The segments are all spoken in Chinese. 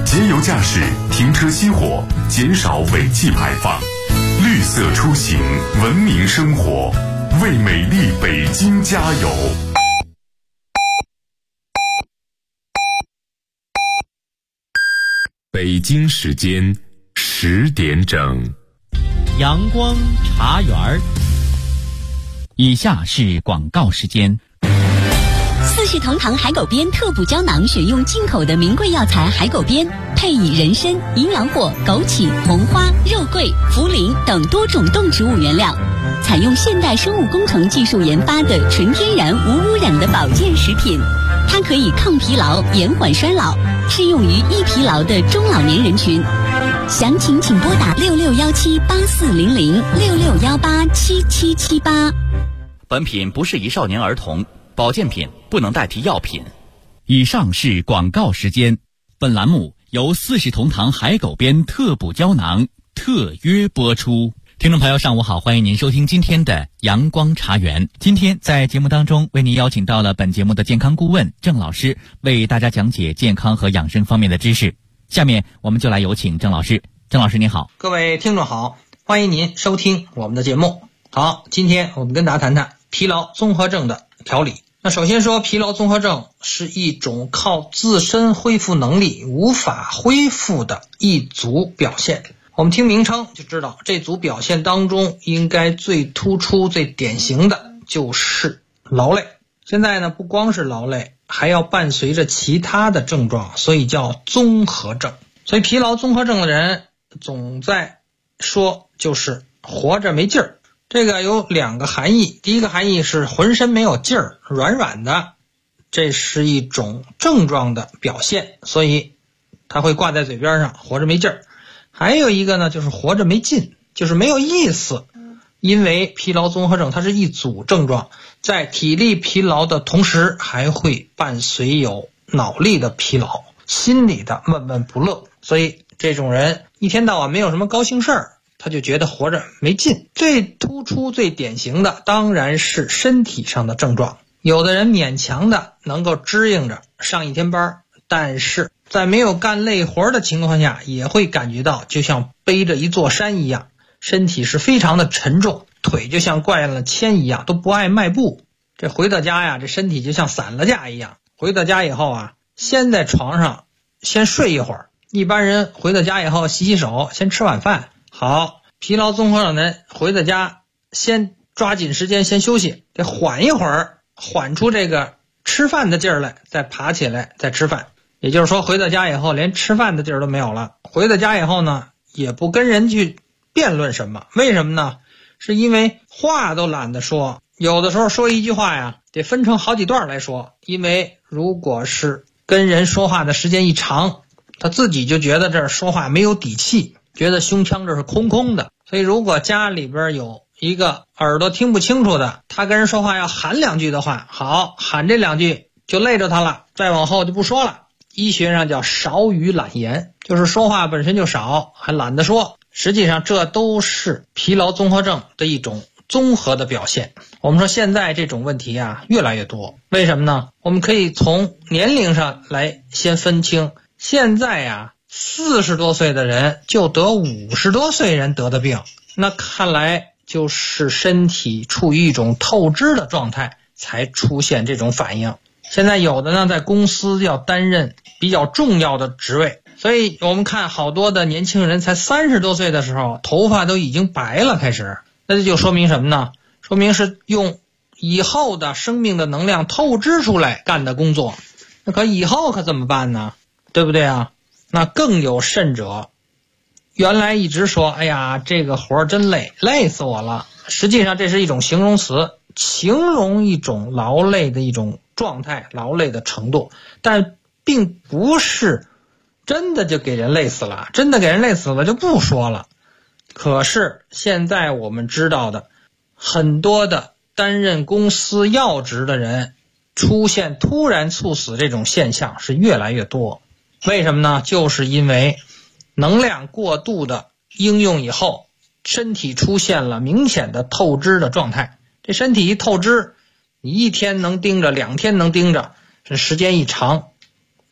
节油驾驶，停车熄火，减少尾气排放，绿色出行，文明生活，为美丽北京加油！北京时间10点整， 阳光茶园儿。以下是广告时间。 四世同堂海狗鞭特补胶囊选用进口的名贵药材海狗鞭，配以人参、营养果、枸杞、红花、肉桂、茯苓等多种动植物原料，采用现代生物工程技术研发的纯天然无污染的保健食品。它可以抗疲劳、延缓衰老，适用于易疲劳的中老年人群。详情请拨打6617840066187778。 本品不适宜少年儿童，保健品不能代替药品。以上是广告时间。本栏目由四世同堂海狗鞭特补胶囊特约播出。听众朋友上午好，欢迎您收听今天的阳光茶园。今天在节目当中为您邀请到了本节目的健康顾问郑老师，为大家讲解健康和养生方面的知识。下面我们就来有请郑老师。郑老师您好。 各位听众好，欢迎您收听我们的节目。好，今天我们跟大家谈谈疲劳综合症的调理。那首先说，疲劳综合症是一种靠自身恢复能力无法恢复的一组表现。我们听名称就知道，这组表现当中应该最突出最典型的就是劳累。现在呢，不光是劳累，还要伴随着其他的症状，所以叫综合症。所以疲劳综合症的人总在说就是活着没劲儿。这个有两个含义，第一个含义是浑身没有劲儿，软软的，这是一种症状的表现，所以它会挂在嘴边上，活着没劲儿。还有一个呢，就是活着没劲，就是没有意思。因为疲劳综合症它是一组症状，在体力疲劳的同时，还会伴随有脑力的疲劳，心理的闷闷不乐，所以这种人一天到晚没有什么高兴事儿，他就觉得活着没劲。最突出最典型的当然是身体上的症状，有的人勉强的能够支应着上一天班，但是在没有干累活的情况下，也会感觉到就像背着一座山一样，身体是非常的沉重，腿就像灌了铅一样，都不爱迈步。这回到家呀，这身体就像散了架一样。回到家以后啊，先在床上先睡一会儿，一般人回到家以后洗洗手，先吃晚饭。好，疲劳综合症人回到家先抓紧时间先休息，得缓一会儿，缓出这个吃饭的劲儿来，再爬起来再吃饭。也就是说，回到家以后连吃饭的劲儿都没有了。回到家以后呢，也不跟人去辩论什么。为什么呢？是因为话都懒得说，有的时候说一句话呀，得分成好几段来说。因为如果是跟人说话的时间一长，他自己就觉得这儿说话没有底气，觉得胸腔这是空空的。所以如果家里边有一个耳朵听不清楚的，他跟人说话要喊两句的话，好，喊这两句就累着他了，再往后就不说了。医学上叫少语懒言，就是说话本身就少，还懒得说。实际上这都是疲劳综合症的一种综合的表现。我们说现在这种问题啊越来越多，为什么呢？我们可以从年龄上来先分清。现在啊40多岁的人就得50多岁人得的病，那看来就是身体处于一种透支的状态才出现这种反应。现在有的呢在公司要担任比较重要的职位，所以我们看好多的年轻人才30多岁的时候头发都已经白了开始，那这就说明什么呢？说明是用以后的生命的能量透支出来干的工作。那可以后可怎么办呢？对不对啊？那更有甚者，原来一直说哎呀这个活真累，累死我了，实际上这是一种形容词，形容一种劳累的一种状态，劳累的程度，但并不是真的就给人累死了，真的给人累死了就不说了。可是现在我们知道的很多的担任公司要职的人出现突然猝死这种现象是越来越多。为什么呢？就是因为能量过度的应用以后，身体出现了明显的透支的状态。这身体一透支，你1天能盯着，2天能盯着，这时间一长，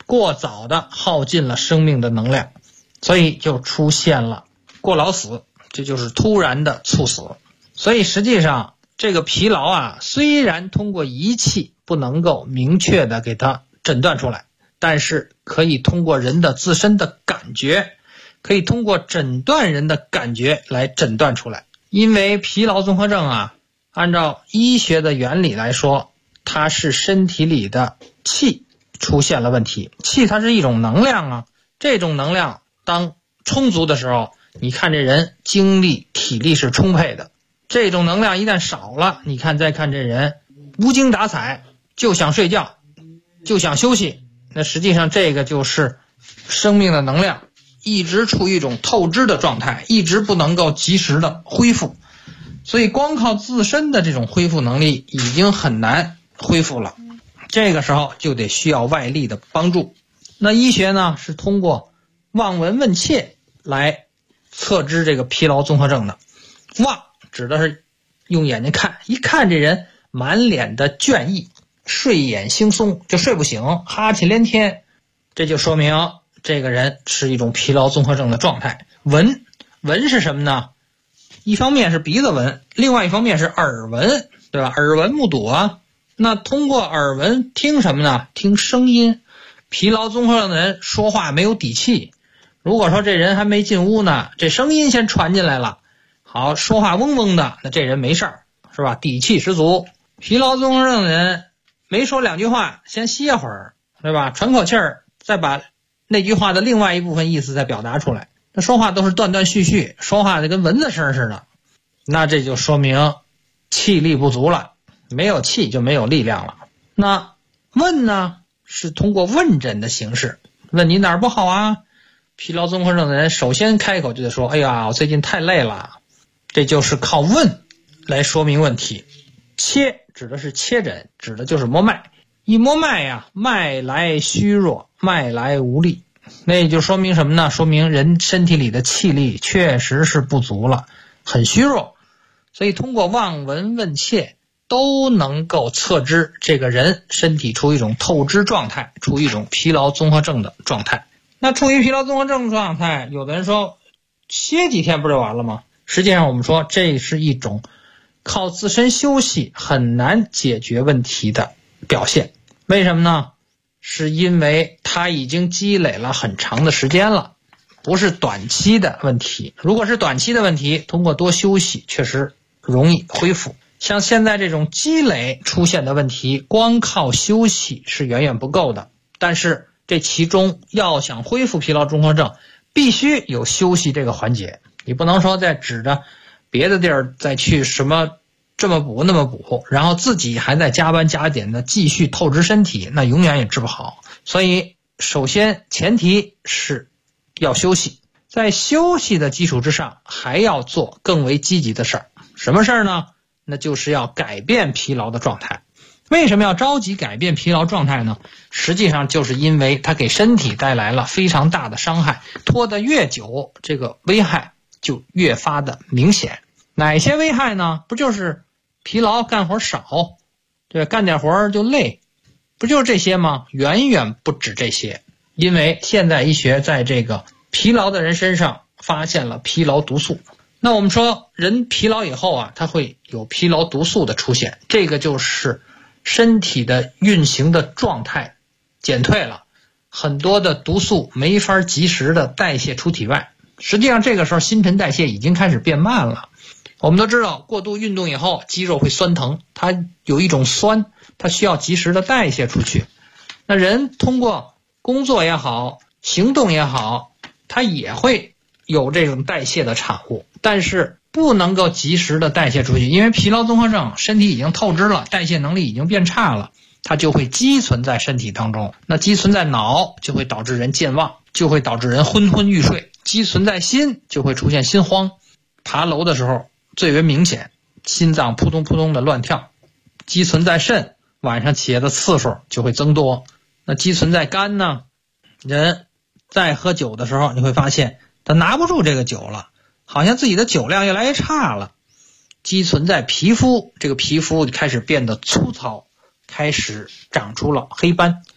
过早的耗尽了生命的能量，所以就出现了过劳死，这就是突然的猝死。所以实际上这个疲劳啊，虽然通过仪器不能够明确的给它诊断出来，但是可以通过人的自身的感觉，可以通过诊断人的感觉来诊断出来。因为疲劳综合症啊，按照医学的原理来说，它是身体里的气出现了问题。气它是一种能量啊，这种能量当充足的时候，你看这人精力体力是充沛的，这种能量一旦少了，你看再看这人无精打采，就想睡觉，就想休息，那实际上这个就是生命的能量一直处于一种透支的状态，一直不能够及时的恢复。所以光靠自身的这种恢复能力已经很难恢复了，这个时候就得需要外力的帮助。那医学呢，是通过望闻问切来测知这个疲劳综合症的。望指的是用眼睛看，一看这人满脸的倦意，睡眼惺忪，就睡不醒，哈气连天，这就说明这个人是一种疲劳综合症的状态。闻是什么呢？一方面是鼻子闻，另外一方面是耳闻，对吧？耳闻目睹啊。那通过耳闻听什么呢？听声音。疲劳综合症的人说话没有底气，如果说这人还没进屋呢，这声音先传进来了，好，说话嗡嗡的，那这人没事儿，是吧？底气十足。疲劳综合症的人没说两句话，先歇会儿，对吧？喘口气儿，再把那句话的另外一部分意思再表达出来。那说话都是断断续续，说话就跟蚊子声似的，那这就说明气力不足了，没有气就没有力量了。那问呢，是通过问诊的形式，问你哪儿不好啊？疲劳综合症的人首先开口就得说，哎呀，我最近太累了，这就是靠问来说明问题。切指的是切诊，指的就是摸脉。一摸脉呀，脉来虚弱，脉来无力，那也就说明什么呢？说明人身体里的气力确实是不足了，很虚弱。所以通过望闻问切都能够测知这个人身体处于一种透支状态，处于一种疲劳综合症的状态。那处于疲劳综合症状态，有的人说歇几天不就完了吗？实际上我们说这是一种靠自身休息很难解决问题的表现。为什么呢？是因为它已经积累了很长的时间了，不是短期的问题。如果是短期的问题，通过多休息确实容易恢复。像现在这种积累出现的问题，光靠休息是远远不够的。但是这其中要想恢复疲劳综合症，必须有休息这个环节。你不能说再指着别的地儿再去什么这么补那么补，然后自己还在加班加点的继续透支身体，那永远也治不好。所以首先前提是要休息，在休息的基础之上还要做更为积极的事儿。什么事儿呢？那就是要改变疲劳的状态。为什么要着急改变疲劳状态呢？实际上就是因为它给身体带来了非常大的伤害，拖得越久，这个危害就越发的明显。哪些危害呢？不就是疲劳，干活少，对，干点活就累，不就是这些吗？远远不止这些。因为现代医学在这个疲劳的人身上发现了疲劳毒素。那我们说人疲劳以后啊，它会有疲劳毒素的出现，这个就是身体的运行的状态减退了，很多的毒素没法及时的代谢出体外。实际上这个时候新陈代谢已经开始变慢了。我们都知道过度运动以后肌肉会酸疼，它有一种酸，它需要及时的代谢出去。那人通过工作也好，行动也好，它也会有这种代谢的产物，但是不能够及时的代谢出去，因为疲劳综合症身体已经透支了，代谢能力已经变差了，它就会积存在身体当中。那积存在脑就会导致人健忘，就会导致人昏昏欲睡，积存在心就会出现心慌，爬楼的时候最为明显，心脏扑通扑通的乱跳。积存在肾，晚上起夜的次数就会增多。那积存在肝呢，人在喝酒的时候你会发现他拿不住这个酒了，好像自己的酒量越来越差了。积存在皮肤，这个皮肤开始变得粗糙，开始长出了黑斑。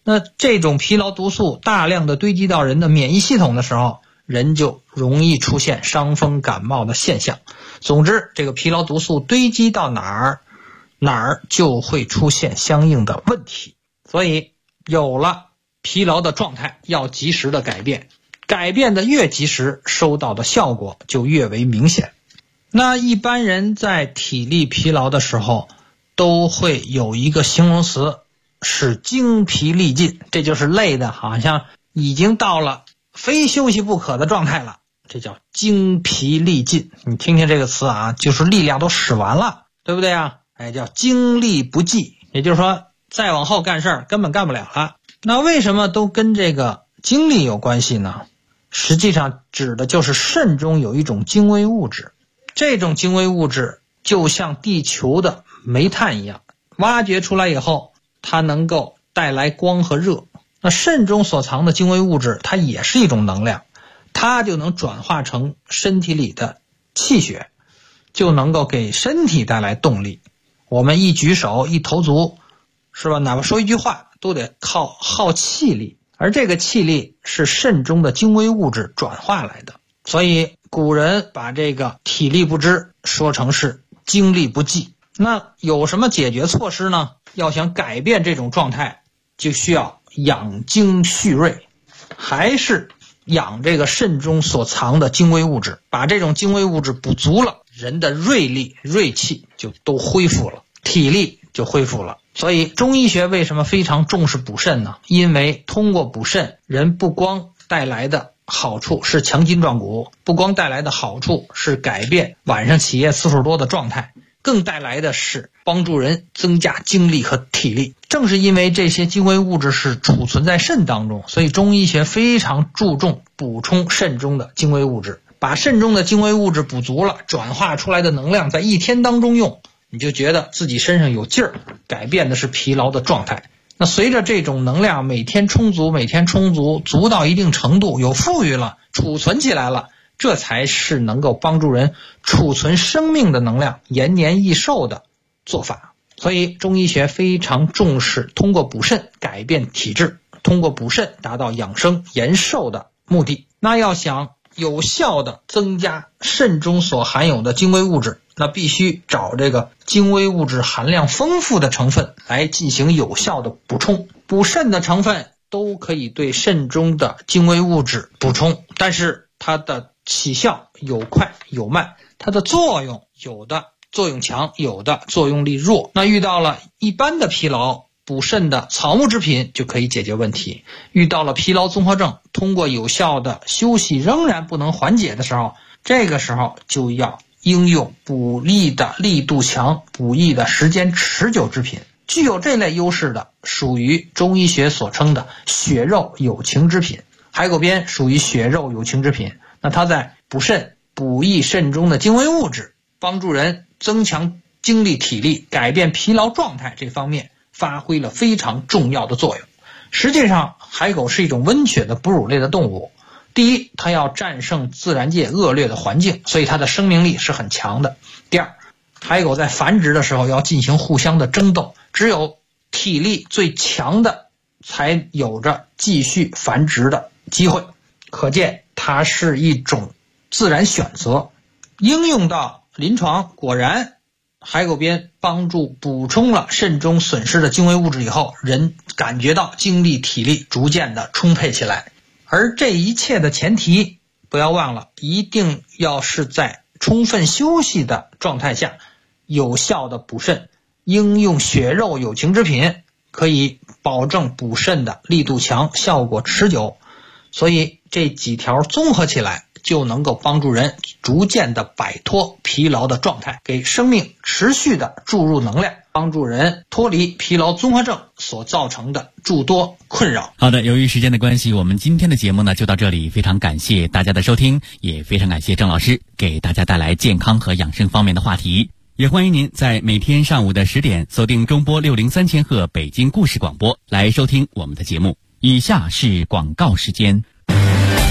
那这种疲劳毒素大量的堆积到人的免疫系统的时候，人就容易出现伤风感冒的现象。总之，这个疲劳毒素堆积到哪儿就会出现相应的问题。所以有了疲劳的状态，要及时的改变，改变的越及时，收到的效果就越为明显。那一般人在体力疲劳的时候都会有一个形容词，是精疲力尽，这就是累的好像已经到了非休息不可的状态了，这叫精疲力尽。你听听这个词啊，就是力量都使完了，对不对啊？叫精力不济，也就是说再往后干事儿根本干不了了。那为什么都跟这个精力有关系呢？实际上指的就是肾中有一种精微物质，这种精微物质就像地球的煤炭一样，挖掘出来以后它能够带来光和热。那肾中所藏的精微物质它也是一种能量，它就能转化成身体里的气血，就能够给身体带来动力。我们一举手一投足，是吧？哪怕说一句话都得靠耗气力，而这个气力是肾中的精微物质转化来的。所以古人把这个体力不支说成是精力不济。那有什么解决措施呢？要想改变这种状态，就需要养精蓄锐，还是养这个肾中所藏的精微物质，把这种精微物质补足了，人的锐力锐气就都恢复了，体力就恢复了。所以中医学为什么非常重视补肾呢？因为通过补肾，人不光带来的好处是强筋壮骨，不光带来的好处是改变晚上起夜次数多的状态，更带来的是帮助人增加精力和体力。正是因为这些精微物质是储存在肾当中，所以中医学非常注重补充肾中的精微物质，把肾中的精微物质补足了，转化出来的能量在一天当中用，你就觉得自己身上有劲儿，改变的是疲劳的状态。那随着这种能量每天充足，足到一定程度，有富裕了，储存起来了，这才是能够帮助人储存生命的能量，延年益寿的做法。所以中医学非常重视通过补肾改变体质，通过补肾达到养生延寿的目的。那要想有效的增加肾中所含有的精微物质，那必须找这个精微物质含量丰富的成分来进行有效的补充。补肾的成分都可以对肾中的精微物质补充，但是它的起效有快有慢，它的作用有的作用强，有的作用力弱。那遇到了一般的疲劳，补肾的草木制品就可以解决问题。遇到了疲劳综合症，通过有效的休息仍然不能缓解的时候，这个时候就要应用补益的力度强、补益的时间持久制品。具有这类优势的属于中医学所称的血肉有情之品。海狗鞭属于血肉有情之品，那它在补肾、补益肾中的精微物质，帮助人增强精力体力，改变疲劳状态这方面发挥了非常重要的作用。实际上海狗是一种温血的哺乳类的动物，第一，它要战胜自然界恶劣的环境，所以它的生命力是很强的。第二，海狗在繁殖的时候要进行互相的争斗，只有体力最强的才有着继续繁殖的机会，可见它是一种自然选择。应用到临床，果然海狗鞭帮助补充了肾中损失的精微物质以后，人感觉到精力体力逐渐的充沛起来。而这一切的前提，不要忘了，一定要是在充分休息的状态下，有效的补肾。应用血肉有情之品，可以保证补肾的力度强，效果持久。所以这几条综合起来，就能够帮助人逐渐的摆脱疲劳的状态，给生命持续的注入能量，帮助人脱离疲劳综合症所造成的诸多困扰。 好的，由于时间的关系，我们今天的节目呢就到这里，非常感谢大家的收听，也非常感谢郑老师给大家带来健康和养生方面的话题。也欢迎您在每天上午的10点锁定中波603千赫北京故事广播来收听我们的节目。以下是广告时间。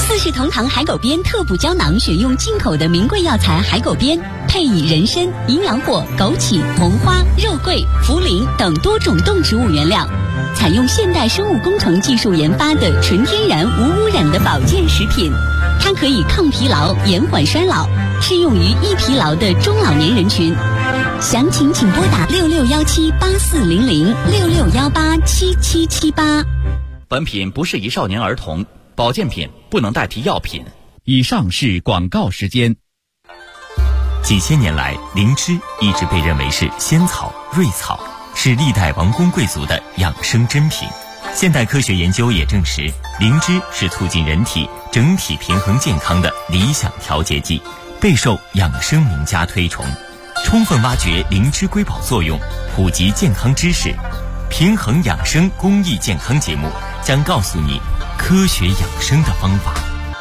四世同堂海狗鞭特补胶囊选用进口的名贵药材海狗鞭，配以人参、营养果、枸杞、红花、肉桂、茯苓等多种动植物原料，采用现代生物工程技术研发的纯天然无污染的保健食品。它可以抗疲劳、延缓衰老，适用于易疲劳的中老年人群。详情请拨打6617840066187778。 本品不适宜少年儿童，保健品不能代替药品。以上是广告时间。 几千年来，灵芝一直被认为是仙草、瑞草，是历代王公贵族的养生珍品。现代科学研究也证实，灵芝是促进人体整体平衡健康的理想调节剂，备受养生名家推崇。充分挖掘灵芝瑰宝作用，普及健康知识，平衡养生公益健康节目将告诉你科学养生的方法。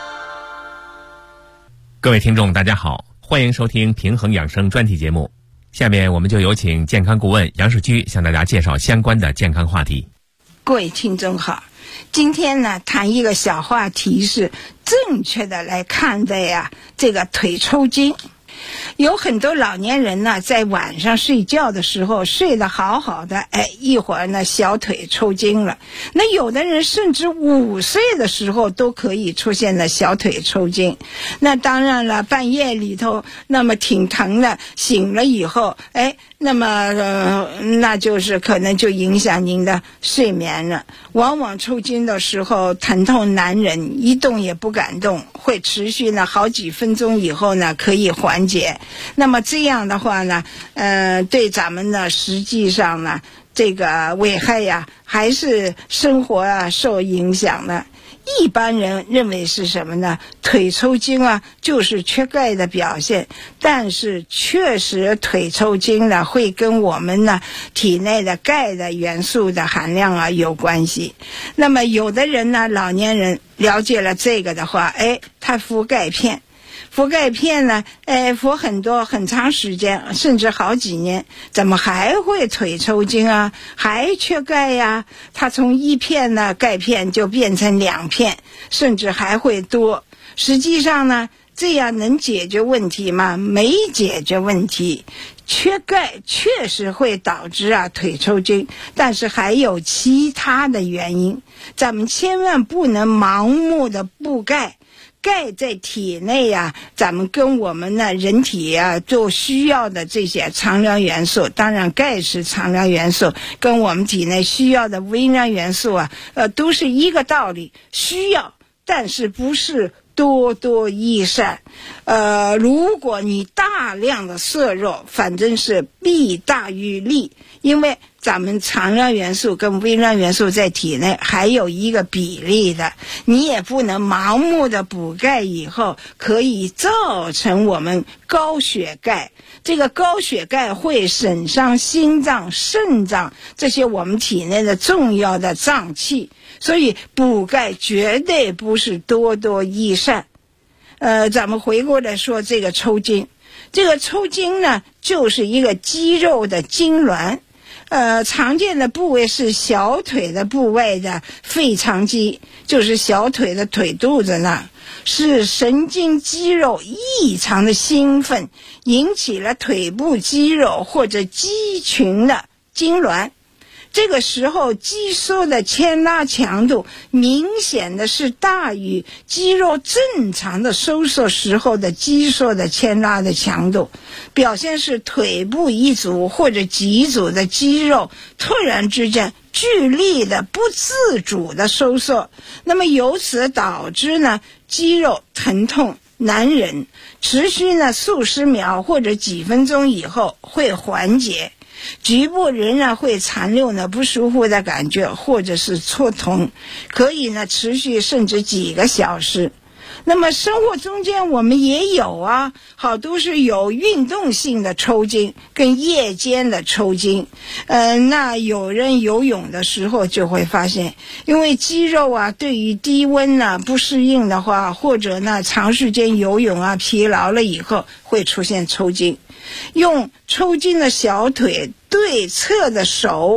各位听众大家好，欢迎收听平衡养生专题节目。下面我们就有请健康顾问杨世居向大家介绍相关的健康话题。 各位听众好，今天呢谈一个小话题，是正确的来看待呀这个腿抽筋。有很多老年人呢在晚上睡觉的时候睡得好好的，一会儿呢小腿抽筋了。那有的人甚至5岁的时候都可以出现了小腿抽筋。那当然了，半夜里头那么挺疼的，醒了以后那么那就是可能就影响您的睡眠了。往往抽筋的时候疼痛难忍，一动也不敢动，会持续呢好几分钟以后呢可以缓解。那么这样的话呢对咱们呢实际上呢这个危害呀还是生活啊受影响的。一般人认为是什么呢？腿抽筋啊就是缺钙的表现，但是确实腿抽筋呢会跟我们呢体内的钙的元素的含量啊有关系。那么有的人呢，老年人了解了这个的话，他服钙片，服钙片呢服很长时间，甚至好几年，怎么还会腿抽筋啊？还缺钙呀？它从1片呢钙片就变成2片，甚至还会多。实际上呢这样能解决问题吗？没解决问题。缺钙确实会导致腿抽筋，但是还有其他的原因，咱们千万不能盲目的补钙。钙在体内咱们跟我们呢人体就需要的这些常量元素，当然钙是常量元素，跟我们体内需要的微量元素都是一个道理，需要，但是不是多多益善。如果你大量的摄入，反正是弊大于利，因为咱们常量元素跟微量元素在体内还有一个比例的，你也不能盲目的补钙以后可以造成我们高血钙。这个高血钙会损伤心脏、肾脏这些我们体内的重要的脏器，所以补钙绝对不是多多益善。咱们回过来说这个抽筋，这个抽筋呢就是一个肌肉的痉挛。常见的部位是小腿的部位的腓肠肌，就是小腿的腿肚子那，是神经肌肉异常的兴奋，引起了腿部肌肉或者肌群的痉挛。这个时候肌缩的牵拉强度明显的是大于肌肉正常的收缩时候的肌缩的牵拉的强度，表现是腿部一组或者几组的肌肉突然之间剧烈的不自主的收缩，那么由此导致呢肌肉疼痛难忍，持续呢数十秒或者几分钟以后会缓解，局部仍然会残留呢不舒服的感觉或者是戳痛，可以呢持续甚至几个小时。那么生活中间我们也有好多是有运动性的抽筋跟夜间的抽筋。那有人游泳的时候就会发现，因为肌肉对于低温不适应的话，或者呢长时间游泳疲劳了以后会出现抽筋。用抽筋的小腿对侧的手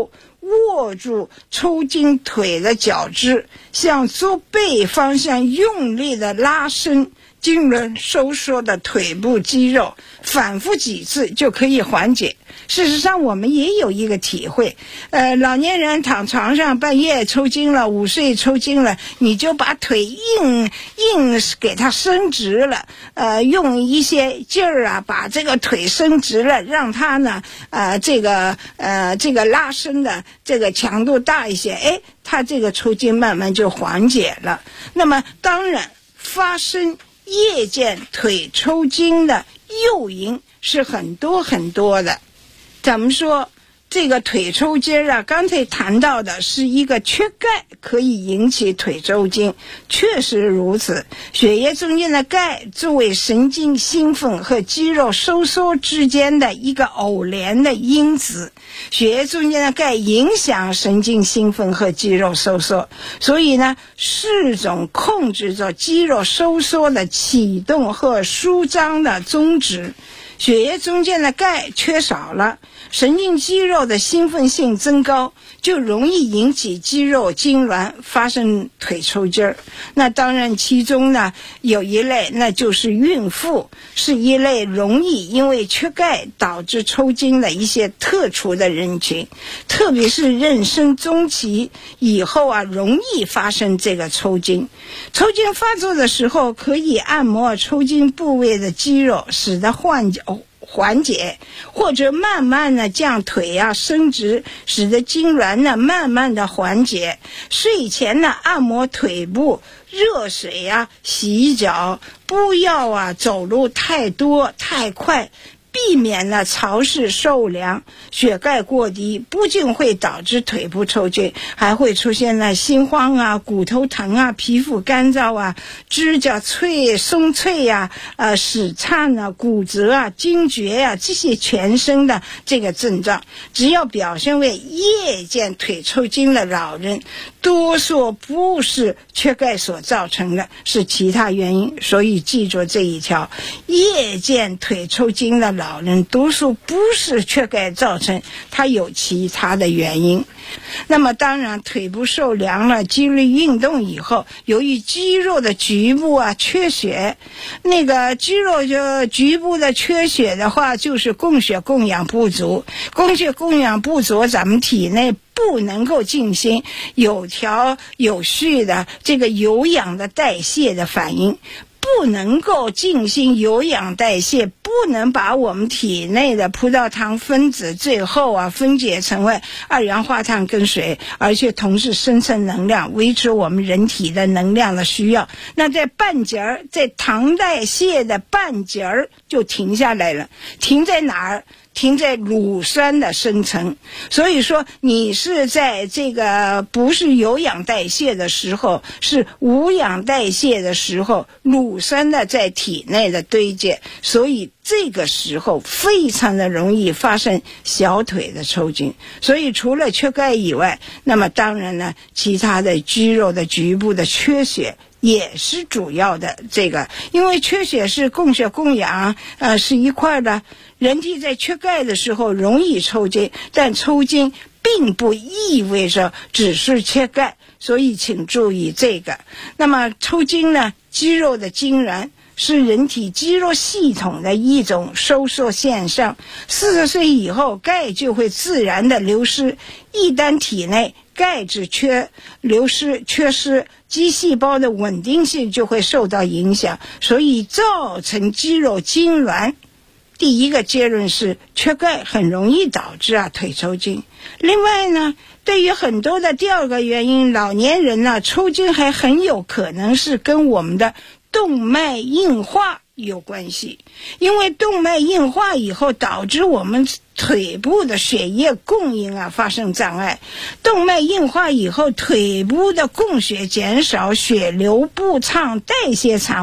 握住抽筋腿的脚趾，向左背方向用力的拉伸经轮收缩的腿部肌肉，反复几次就可以缓解。事实上我们也有一个体会，老年人躺床上半夜抽筋了，午睡抽筋了，你就把腿硬给它伸直了，用一些劲儿啊把这个腿伸直了，让它呢这个拉伸的这个强度大一些，它这个抽筋慢慢就缓解了。那么当然发生夜间腿抽筋的诱因是很多很多的。怎么说这个腿抽筋啊，刚才谈到的是一个缺钙可以引起腿抽筋，确实如此。血液中间的钙作为神经兴奋和肌肉收缩之间的一个偶联的因子，血液中间的钙影响神经兴奋和肌肉收缩，所以呢是种控制着肌肉收缩的启动和舒张的宗旨。血液中间的钙缺少了，神经肌肉的兴奋性增高，就容易引起肌肉痉挛，发生腿抽筋儿。那当然其中呢有一类，那就是孕妇，是一类容易因为缺钙导致抽筋的一些特殊的人群，特别是妊娠中期以后啊，容易发生这个抽筋。抽筋发作的时候，可以按摩抽筋部位的肌肉，使得缓解，或者慢慢的将腿啊伸直，使得痉挛呢慢慢的缓解。睡前呢按摩腿部，热水啊洗脚，不要啊走路太多太快，避免了潮湿受凉，血钙过低，不仅会导致腿部抽筋，还会出现了心慌啊、骨头疼啊、皮肤干燥啊、指甲松脆啊、使颤啊、骨折啊、惊厥啊，这些全身的这个症状。只要表现为夜间腿抽筋的老人，多数不是缺钙所造成的，是其他原因。所以记住这一条，夜间腿抽筋的老人多数不是缺钙造成，它有其他的原因。那么当然腿部受凉了，激烈运动以后，由于肌肉的局部啊缺血，那个肌肉就局部的缺血的话，就是供血供氧不足。供血供氧不足，咱们体内不能够进行有条有序的这个有氧的代谢的反应，不能够进行有氧代谢，不能把我们体内的葡萄糖分子最后啊分解成为二氧化碳跟水，而且同时生成能量，维持我们人体的能量的需要。那在半截儿，在糖代谢的半截儿就停下来了，停在哪儿？停在乳酸的生成。所以说你是在这个不是有氧代谢的时候，是无氧代谢的时候，乳酸的在体内的堆积，所以这个时候非常的容易发生小腿的抽筋。所以除了缺钙以外，那么当然呢，其他的肌肉的局部的缺血也是主要的这个，因为缺血是供血供氧是一块的。人体在缺钙的时候容易抽筋，但抽筋并不意味着只是缺钙，所以请注意这个。那么抽筋呢，肌肉的痉挛是人体肌肉系统的一种收缩现象。40岁以后，钙就会自然的流失，一旦体内钙质缺失，肌细胞的稳定性就会受到影响，所以造成肌肉痉挛。第一个结论是缺钙很容易导致腿抽筋。另外呢，对于很多的第二个原因，老年人呢抽筋还很有可能是跟我们的动脉硬化有关系，因为动脉硬化以后导致我们腿部的血液供应发生障碍，动脉硬化以后腿部的供血减少，血流不畅，代谢产物不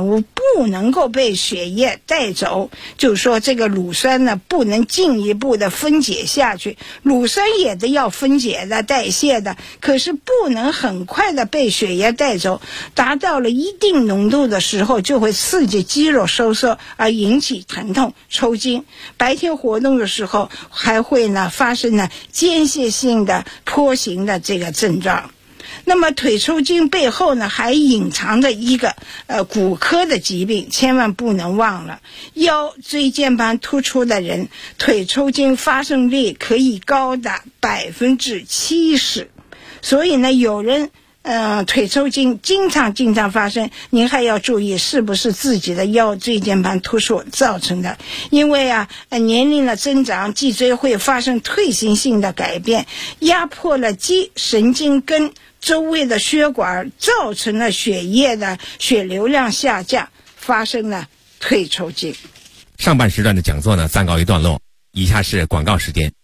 不能够被血液带走，就是说这个乳酸呢不能进一步的分解下去，乳酸也得要分解的代谢的，可是不能很快的被血液带走，达到了一定浓度的时候就会刺激肌肉收缩而引起疼痛抽筋，白天活动的时候还会呢发生呢间歇性的跛行的这个症状。那么腿抽筋背后呢还隐藏着一个骨科的疾病，千万不能忘了，腰椎间盘突出的人腿抽筋发生率可以高达70%，所以呢有人腿抽筋经常发生，您还要注意是不是自己的腰椎间盘突出造成的。因为年龄的增长，脊椎会发生退行性的改变，压迫了肌神经根周围的血管，造成了血液的血流量下降，发生了腿抽筋。 上半时段的讲座呢暂告一段落，以下是广告时间。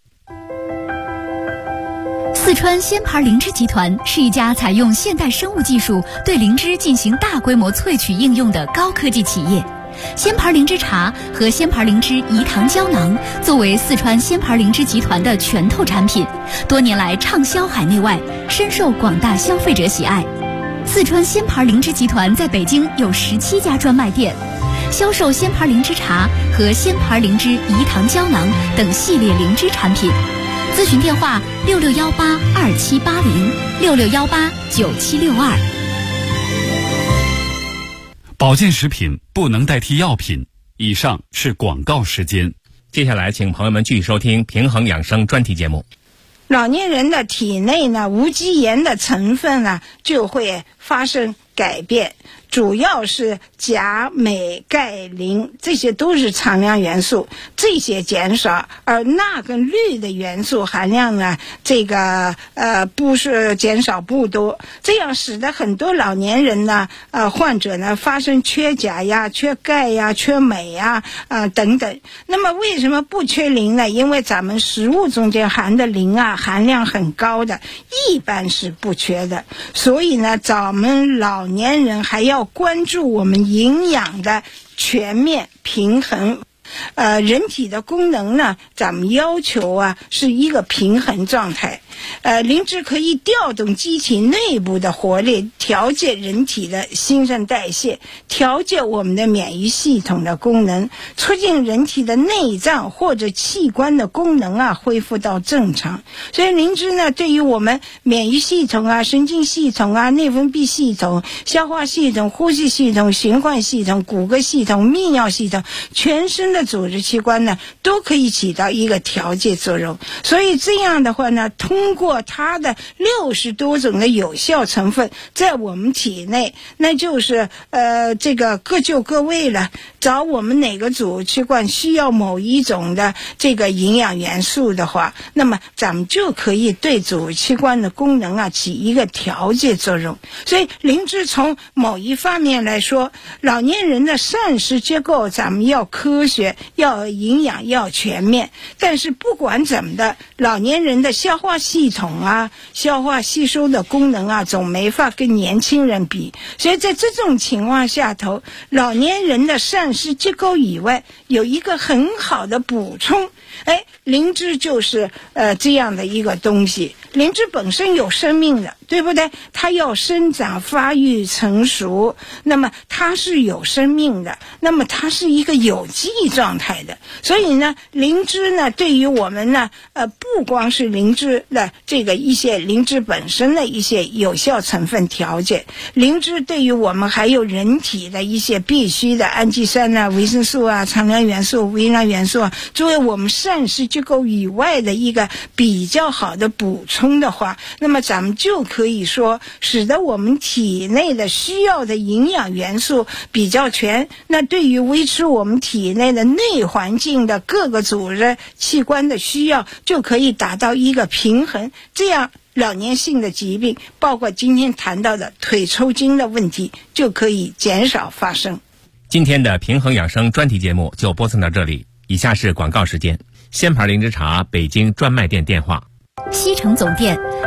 四川鲜牌灵芝集团是一家采用现代生物技术对灵芝进行大规模萃取应用的高科技企业。鲜牌灵芝茶和鲜牌灵芝饴糖胶囊作为四川鲜牌灵芝集团的拳头产品，多年来畅销海内外，深受广大消费者喜爱。四川鲜牌灵芝集团在北京有17家专卖店，销售鲜牌灵芝茶和鲜牌灵芝饴糖胶囊等系列灵芝产品。咨询电话66182780，66189762。 保健食品不能代替药品。以上是广告时间。 接下来请朋友们继续收听平衡养生专题节目。 老年人的体内呢无机盐的成分呢就会发生改变，主要是钾、镁、钙、磷，这些都是常量元素，这些减少，而钠跟氯的元素含量呢，这个不是减少不多，这样使得很多老年人呢，患者呢发生缺钾呀、缺钙呀、缺镁呀，等等。那么为什么不缺磷呢？因为咱们食物中间含的磷含量很高的，一般是不缺的。所以呢，咱们老年人还要关注我们营养的全面平衡。人体的功能呢，咱们要求是一个平衡状态。灵芝可以调动机体内部的活力，调节人体的新陈代谢，调节我们的免疫系统的功能，促进人体的内脏或者器官的功能恢复到正常。所以灵芝呢，对于我们免疫系统神经系统内分泌系统、消化系统、呼吸系统、循环系统、骨骼系统、泌尿系统，全身的组织器官呢都可以起到一个调节作用。所以这样的话呢，通过它的60多种的有效成分在我们体内，那就是这个各就各位了，找我们哪个组织器官需要某一种的这个营养元素的话，那么咱们就可以对组织器官的功能起一个调节作用。所以灵芝从某一方面来说，老年人的膳食结构咱们要科学，要营养，要全面。但是不管怎么的，老年人的消化系统消化吸收的功能总没法跟年轻人比。所以在这种情况下头，老年人的膳食结构以外有一个很好的补充，灵芝就是这样的一个东西。灵芝本身有生命的，对不对？它要生长发育成熟，那么它是有生命的，那么它是一个有机状态的。所以呢，灵芝呢对于我们呢不光是灵芝的这个一些灵芝本身的一些有效成分调节，灵芝对于我们还有人体的一些必须的氨基酸维生素常量元素、微量元素作为我们膳食结构以外的一个比较好的补充的话，那么咱们就可以说使得我们体内的需要的营养元素比较全，那对于维持我们体内的内环境的各个组织器官的需要就可以达到一个平衡，这样老年性的疾病，包括今天谈到的腿抽筋的问题就可以减少发生。 今天的平衡养生专题节目就播送到这里，以下是广告时间。鲜牌灵芝茶北京专卖店电话： 西城总店